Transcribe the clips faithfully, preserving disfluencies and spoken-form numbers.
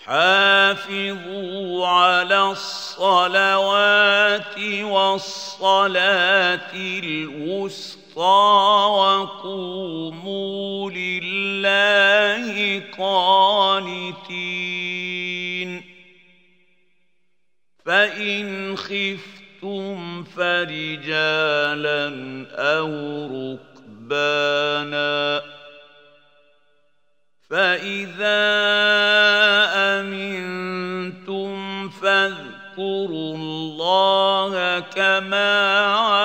حافظوا على الصلوات والصلاة الوسطى وقوموا لله قانتين فإن خفتم فرجالا أو ركبانا فإذا أمنتم فاذكروا الله كما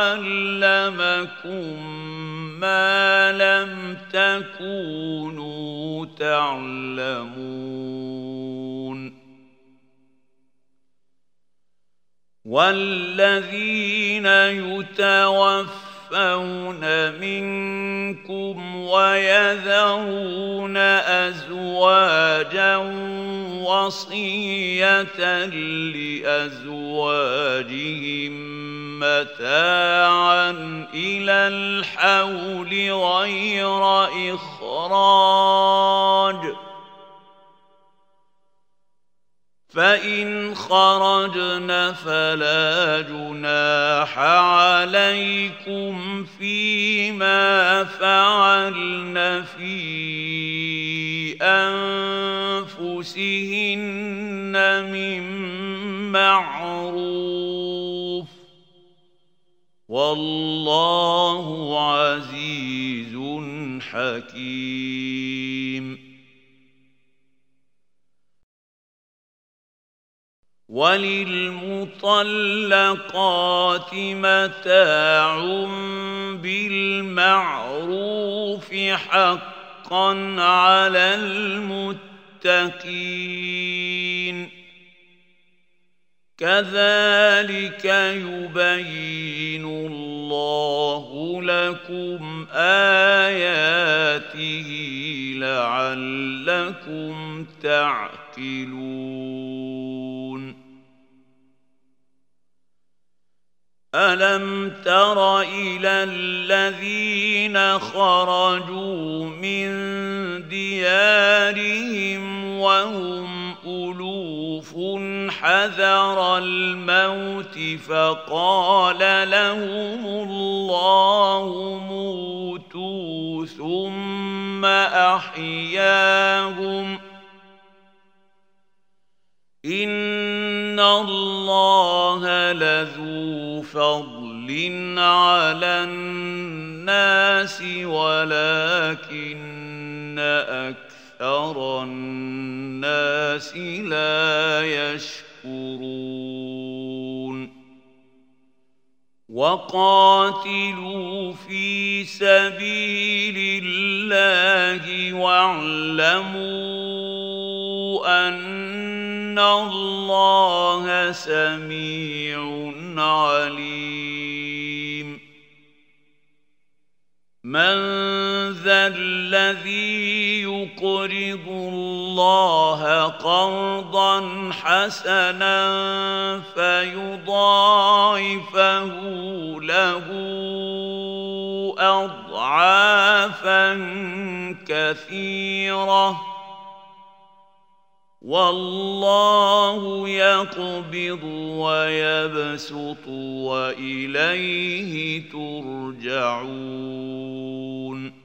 علمكم ما لم تكونوا تعلمون والذين يتوفون منكم ويذرون أزواجا وصية لأزواجهم متاعا إلى الحول غير إخراج فإن خرجن فلا جناح عليكم فيما فعلن في أنفسهن من معروف والله عزيز حكيم وللمطلقات متاع بالمعروف حقا على المتقين كذلك يبين الله لكم آياته لعلكم تعقلون ألم تر إلى الذين خرجوا من ديارهم وهم ألوف حذر الموت فقال لهم الله موتوا ثم أحياهم إن الله لذو فضل على الناس ولكن أكثر الناس لا يشكرون وقاتلوا في سبيل الله واعلموا أن الله سميع عليم من ذا الذي يقرض الله قرضا حسنا فيضاعفه له أضعافا كثيرة والله يقبض ويبسط وإليه ترجعون